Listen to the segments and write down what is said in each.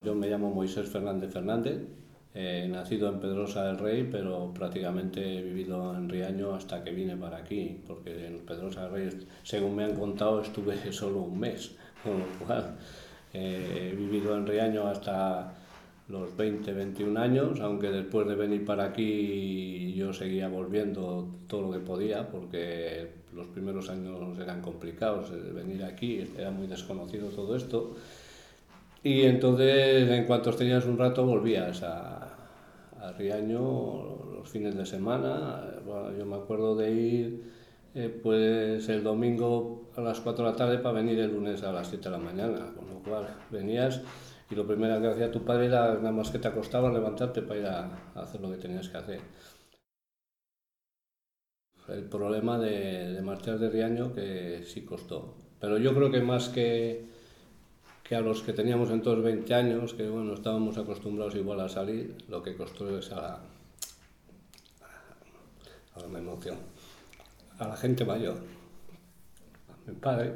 Yo me llamo Moisés Fernández Fernández, nacido en Pedrosa del Rey, pero prácticamente he vivido en Riaño hasta que vine para aquí, porque en Pedrosa del Rey, según me han contado, estuve solo un mes, con lo cual he vivido en Riaño hasta los 20, 21 años, aunque después de venir para aquí yo seguía volviendo todo lo que podía, porque los primeros años eran complicados, venir aquí era muy desconocido todo esto. Y entonces, en cuanto tenías un rato, volvías a Riaño los fines de semana. Bueno, yo me acuerdo de ir pues el domingo a las 4 de la tarde para venir el lunes a las 7 de la mañana. Con lo cual venías y lo primero que hacía tu padre era nada más que te acostabas, levantarte para ir a hacer lo que tenías que hacer. El problema de marchar de Riaño que sí costó. Pero yo creo que más que a los que teníamos entonces 20 años, que bueno, estábamos acostumbrados igual a salir, lo que costó es a la emoción, a la gente mayor, a mi padre,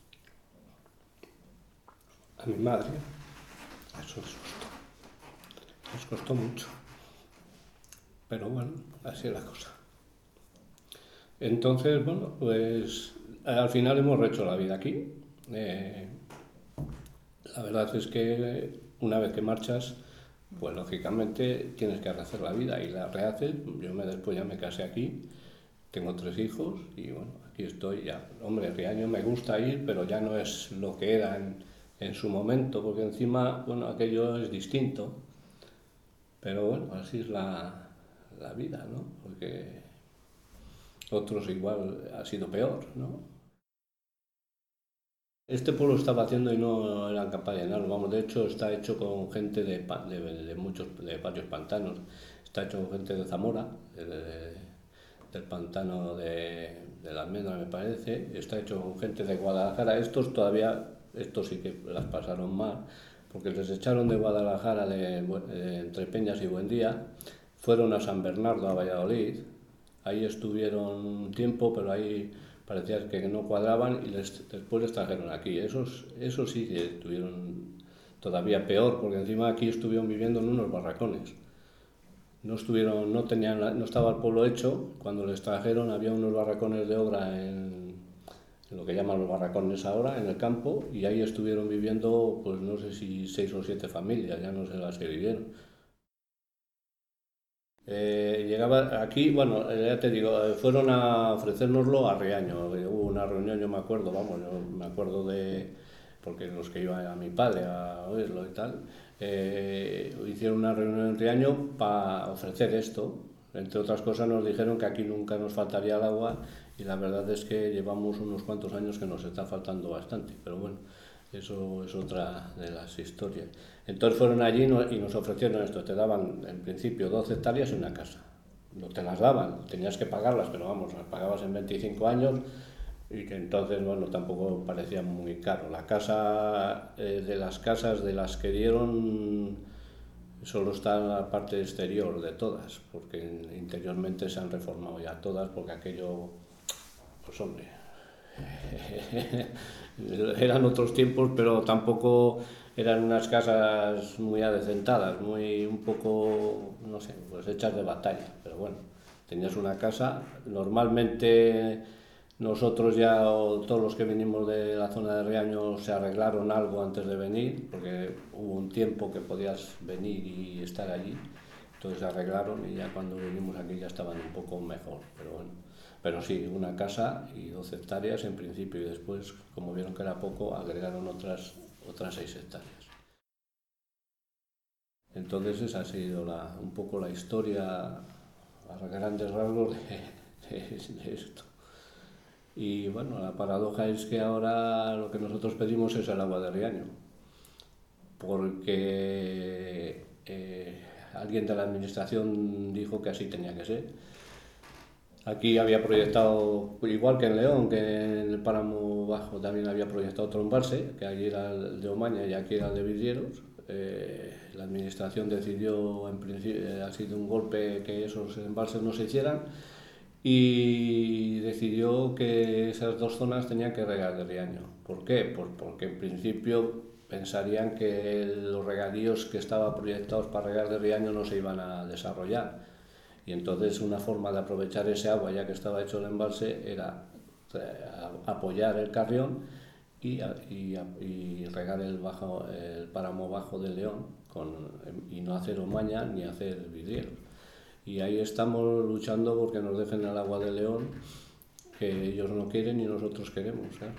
a mi madre, eso les costó mucho, pero bueno, así es la cosa. Entonces, bueno, pues al final hemos rehecho la vida aquí. Eh, la verdad es que una vez que marchas, pues lógicamente tienes que rehacer la vida y la rehaces. Después ya me casé aquí, tengo 3 hijos y bueno, aquí estoy ya. Hombre, Riaño me gusta ir, pero ya no es lo que era en su momento, porque encima, bueno, aquello es distinto. Pero bueno, así es la vida, ¿no? Porque otros igual ha sido peor, ¿no? Este pueblo estaba haciendo y no eran capaz de llenarlo. Vamos, de hecho está hecho con gente de muchos, de varios pantanos. Está hecho con gente de Zamora, del pantano de la Almendra, me parece. Está hecho con gente de Guadalajara. Estos sí que las pasaron mal, porque les echaron de Guadalajara, entre Peñas y Buendía. Fueron a San Bernardo, a Valladolid. Ahí estuvieron un tiempo, pero ahí parecía que no cuadraban y después les trajeron aquí. Esos sí que estuvieron todavía peor, porque encima aquí estuvieron viviendo en unos barracones. No estuvieron, no tenían, no estaba el pueblo hecho. Cuando les trajeron había unos barracones de obra en lo que llaman los barracones ahora, en el campo, y ahí estuvieron viviendo, pues no sé si 6 o 7 familias, ya no sé las que vivieron. Llegaba aquí, bueno, ya te digo, fueron a ofrecérnoslo a Riaño. Hubo una reunión, yo me acuerdo, vamos, yo me acuerdo porque los que iba a mi padre a oírlo y tal, hicieron una reunión en Riaño para ofrecer esto. Entre otras cosas nos dijeron que aquí nunca nos faltaría el agua y la verdad es que llevamos unos cuantos años que nos está faltando bastante, pero bueno, eso es otra de las historias. Entonces fueron allí y nos ofrecieron esto, te daban en principio 12 hectáreas y una casa. No te las daban, tenías que pagarlas, pero vamos, las pagabas en 25 años y que entonces, bueno, tampoco parecía muy caro. La casa, de las casas de las que dieron, solo está en la parte exterior de todas, porque interiormente se han reformado ya todas, porque aquello, pues hombre, eran otros tiempos, pero tampoco eran unas casas muy adecentadas, muy un poco, no sé, pues hechas de batalla. Pero bueno, tenías una casa, normalmente nosotros ya, o todos los que vinimos de la zona de Riaño, se arreglaron algo antes de venir, porque hubo un tiempo que podías venir y estar allí, entonces se arreglaron y ya cuando vinimos aquí ya estaban un poco mejor, pero bueno. Pero sí, una casa y 12 hectáreas en principio y después, como vieron que era poco, agregaron otras 6 hectáreas. Entonces esa ha sido un poco la historia a grandes rasgos de esto. Y bueno, la paradoja es que ahora lo que nosotros pedimos es el agua de Riaño, porque alguien de la administración dijo que así tenía que ser. Aquí había proyectado, igual que en León, que en el Páramo Bajo también había proyectado otro embalse, que allí era el de Omaña y aquí era el de Vidrieros. La administración decidió, en principio, ha sido un golpe que esos embalses no se hicieran y decidió que esas dos zonas tenían que regar de Riaño. ¿Por qué? Pues porque en principio pensarían que los regadíos que estaban proyectados para regar de Riaño no se iban a desarrollar. Y entonces una forma de aprovechar ese agua, ya que estaba hecho el embalse, era apoyar el Carrión y regar el páramo bajo de León y no hacer Omaña ni hacer vidrieros. Y ahí estamos luchando porque nos dejen el agua de León, que ellos no quieren y nosotros queremos, ¿eh?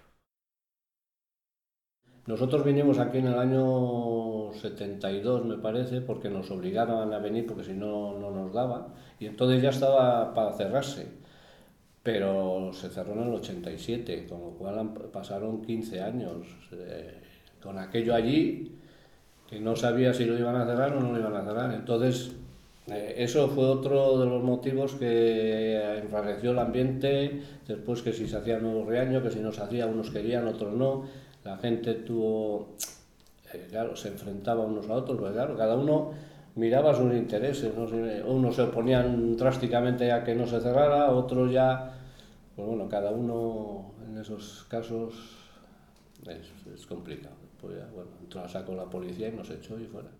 Nosotros vinimos aquí en el año 72, me parece, porque nos obligaron a venir, porque si no, no nos daban. Y entonces ya estaba para cerrarse, pero se cerró en el 87, con lo cual pasaron 15 años con aquello allí, que no sabía si lo iban a cerrar o no lo iban a cerrar. Entonces, eso fue otro de los motivos que enrareció el ambiente, después que si se hacía nuevo Riaño, que si no se hacía, unos querían, otros no. La gente claro, se enfrentaba unos a otros, pues claro, cada uno miraba sus intereses, ¿no? Unos se oponían drásticamente a que no se cerrara, otros ya, pues bueno, cada uno en esos casos es complicado. Pues ya, bueno, entró a saco la policía y nos echó y fuera.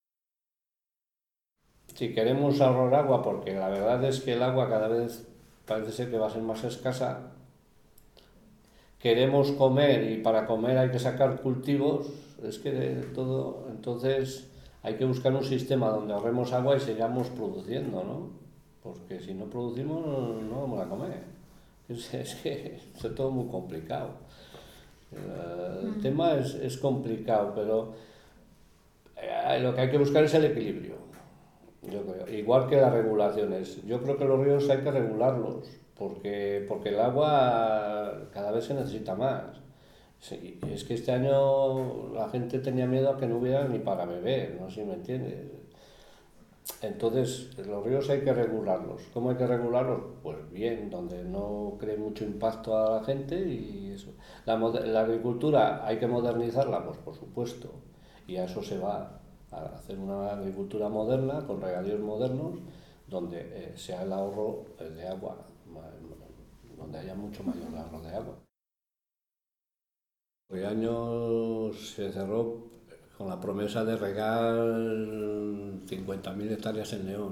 Si queremos ahorrar agua, porque la verdad es que el agua cada vez parece ser que va a ser más escasa, queremos comer y para comer hay que sacar cultivos, es que de todo, entonces hay que buscar un sistema donde ahorremos agua y sigamos produciendo, ¿no? Porque si no producimos no vamos a comer. Es que es todo muy complicado. El tema es complicado, pero lo que hay que buscar es el equilibrio. Yo creo. Igual que las regulaciones. Yo creo que los ríos hay que regularlos, porque el agua cada vez se necesita más. Sí, es que este año la gente tenía miedo a que no hubiera ni para beber, no sé si me entiendes. Entonces, los ríos hay que regularlos. ¿Cómo hay que regularlos? Pues bien, donde no cree mucho impacto a la gente y eso. La agricultura hay que modernizarla, pues por supuesto. Y a eso se va, a hacer una agricultura moderna, con regadíos modernos, donde sea el ahorro de agua, donde haya mucho mayor ahorro de agua. El año se cerró con la promesa de regar 50.000 hectáreas en León.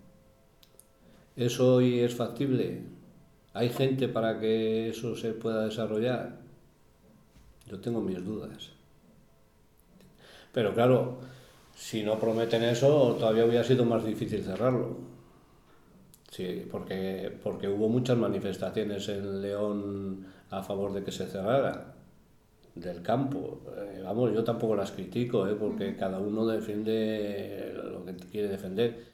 ¿Eso hoy es factible? ¿Hay gente para que eso se pueda desarrollar? Yo tengo mis dudas. Pero claro, si no prometen eso, todavía hubiera sido más difícil cerrarlo. Sí, porque hubo muchas manifestaciones en León a favor de que se cerrara del campo. Vamos, yo tampoco las critico, porque cada uno defiende lo que quiere defender.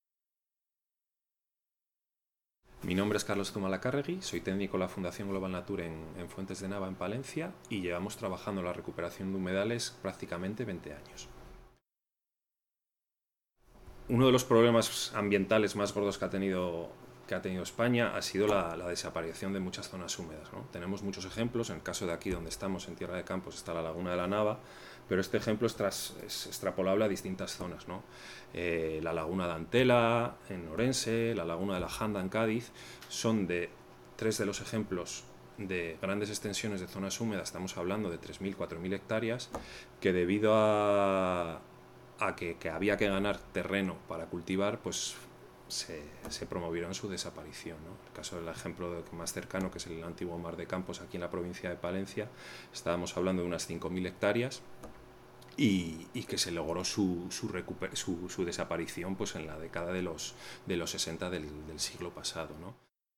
Mi nombre es Carlos Zumalacárregui, soy técnico de la Fundación Global Nature en Fuentes de Nava, en Palencia, y llevamos trabajando en la recuperación de humedales prácticamente 20 años. Uno de los problemas ambientales más gordos que ha tenido España ha sido la desaparición de muchas zonas húmedas, ¿no? Tenemos muchos ejemplos. En el caso de aquí donde estamos, en Tierra de Campos, está la Laguna de la Nava, pero este ejemplo es extrapolable a distintas zonas, ¿no? La Laguna de Antela en Orense, la Laguna de la Janda en Cádiz, son tres de los ejemplos de grandes extensiones de zonas húmedas. Estamos hablando de 3.000, 4.000 hectáreas, que debido a que había que ganar terreno para cultivar, pues se promovieron su desaparición, ¿no? El caso del ejemplo más cercano, que es el antiguo Mar de Campos, aquí en la provincia de Palencia, estábamos hablando de unas 5.000 hectáreas y que se logró su desaparición, pues en la década de los 60 del siglo pasado, ¿no?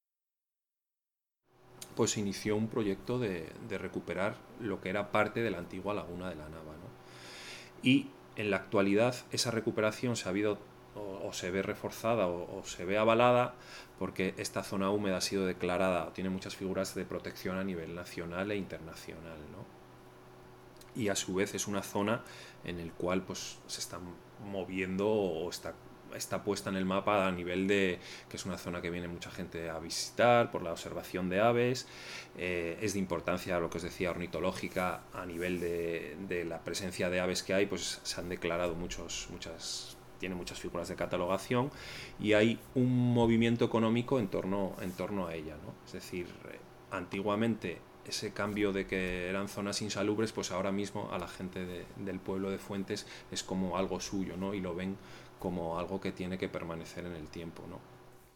Pues se inició un proyecto de recuperar lo que era parte de la antigua Laguna de la Nava, ¿no? Y en la actualidad esa recuperación se ha habido o se ve reforzada o se ve avalada porque esta zona húmeda ha sido declarada, tiene muchas figuras de protección a nivel nacional e internacional, ¿no? Y a su vez es una zona en el cual pues se está moviendo o está puesta en el mapa a nivel de que es una zona que viene mucha gente a visitar por la observación de aves, es de importancia, lo que os decía, ornitológica, a nivel de la presencia de aves que hay, pues se han declarado tiene muchas figuras de catalogación y hay un movimiento económico en torno a ella, ¿no? Es decir, antiguamente ese cambio de que eran zonas insalubres, pues ahora mismo a la gente del pueblo de Fuentes es como algo suyo, ¿no? Y lo ven como algo que tiene que permanecer en el tiempo, ¿no?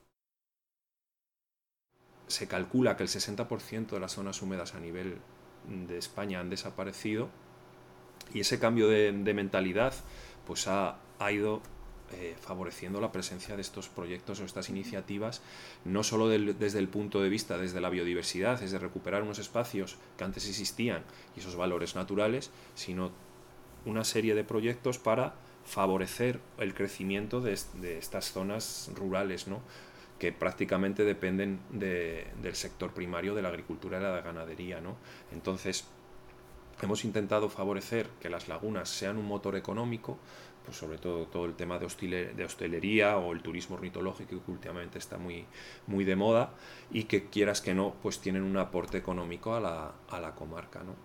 Se calcula que el 60% de las zonas húmedas a nivel de España han desaparecido, y ese cambio de mentalidad pues ha ido favoreciendo la presencia de estos proyectos o estas iniciativas, no solo desde el punto de vista, desde la biodiversidad, es de recuperar unos espacios que antes existían y esos valores naturales, sino una serie de proyectos para favorecer el crecimiento de estas zonas rurales, ¿no? Que prácticamente dependen del sector primario de la agricultura y la ganadería, ¿no? Entonces, hemos intentado favorecer que las lagunas sean un motor económico, pues sobre todo el tema de hostelería o el turismo ornitológico, que últimamente está muy de moda, y que quieras que no, pues tienen un aporte económico a la comarca, ¿no?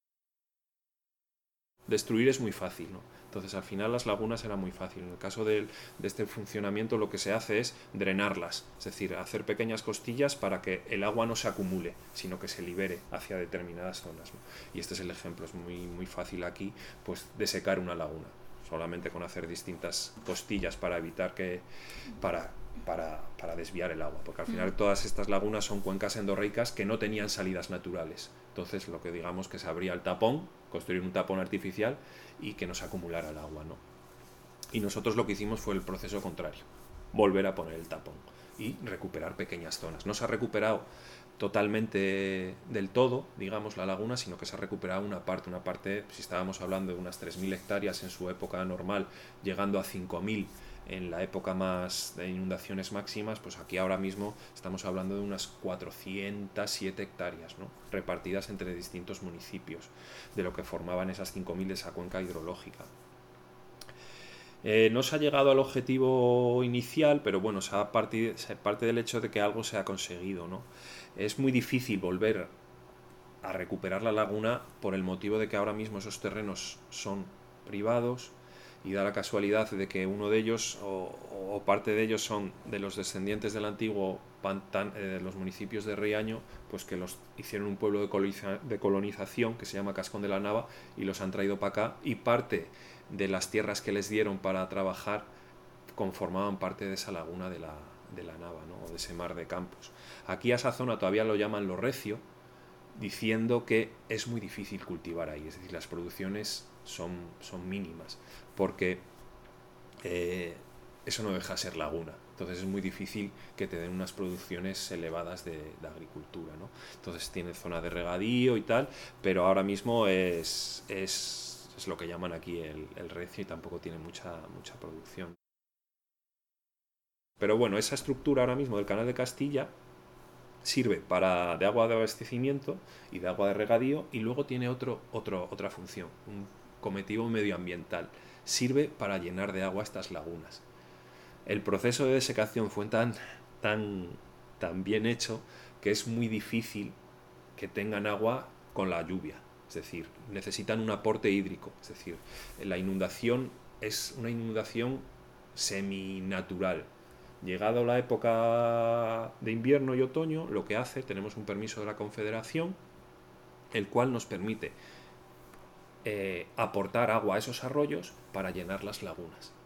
Destruir es muy fácil, ¿no? Entonces al final las lagunas era muy fácil. En el caso de este funcionamiento lo que se hace es drenarlas, es decir, hacer pequeñas costillas para que el agua no se acumule, sino que se libere hacia determinadas zonas, ¿no? Y este es el ejemplo, es muy fácil aquí, pues, de secar una laguna, solamente con hacer distintas costillas para evitar que... para desviar el agua, porque al final todas estas lagunas son cuencas endorreicas que no tenían salidas naturales. Entonces lo que digamos que se abría el tapón, construir un tapón artificial y que no se acumulara el agua, ¿no? Y nosotros lo que hicimos fue el proceso contrario, volver a poner el tapón y recuperar pequeñas zonas. No se ha recuperado totalmente del todo, digamos, la laguna, sino que se ha recuperado una parte, si estábamos hablando de unas 3.000 hectáreas en su época normal, llegando a 5.000 en la época más de inundaciones máximas, pues aquí ahora mismo estamos hablando de unas 407 hectáreas, ¿no? Repartidas entre distintos municipios, de lo que formaban esas 5.000 de esa cuenca hidrológica. No se ha llegado al objetivo inicial, pero bueno, se parte del hecho de que algo se ha conseguido, ¿no? Es muy difícil volver a recuperar la laguna por el motivo de que ahora mismo esos terrenos son privados, y da la casualidad de que uno de ellos o parte de ellos son de los descendientes del antiguo de los municipios de Riaño, pues que los hicieron un pueblo de colonización que se llama Cascón de la Nava y los han traído para acá, y parte de las tierras que les dieron para trabajar conformaban parte de esa laguna de la Nava, ¿no? O de ese mar de Campos. Aquí a esa zona todavía lo llaman Lo Recio, diciendo que es muy difícil cultivar ahí, es decir, las producciones son mínimas, porque eso no deja de ser laguna, entonces es muy difícil que te den unas producciones elevadas de agricultura, ¿no? Entonces tiene zona de regadío y tal, pero ahora mismo es lo que llaman aquí el recio, y tampoco tiene mucha producción. Pero bueno, esa estructura ahora mismo del Canal de Castilla sirve de agua de abastecimiento y de agua de regadío, y luego tiene otra función, un cometido medioambiental. Sirve para llenar de agua estas lagunas. El proceso de desecación fue tan bien hecho que es muy difícil que tengan agua con la lluvia. Es decir, necesitan un aporte hídrico. Es decir, la inundación es una inundación seminatural. Llegado la época de invierno y otoño, lo que hace, tenemos un permiso de la Confederación, el cual nos permite aportar agua a esos arroyos para llenar las lagunas.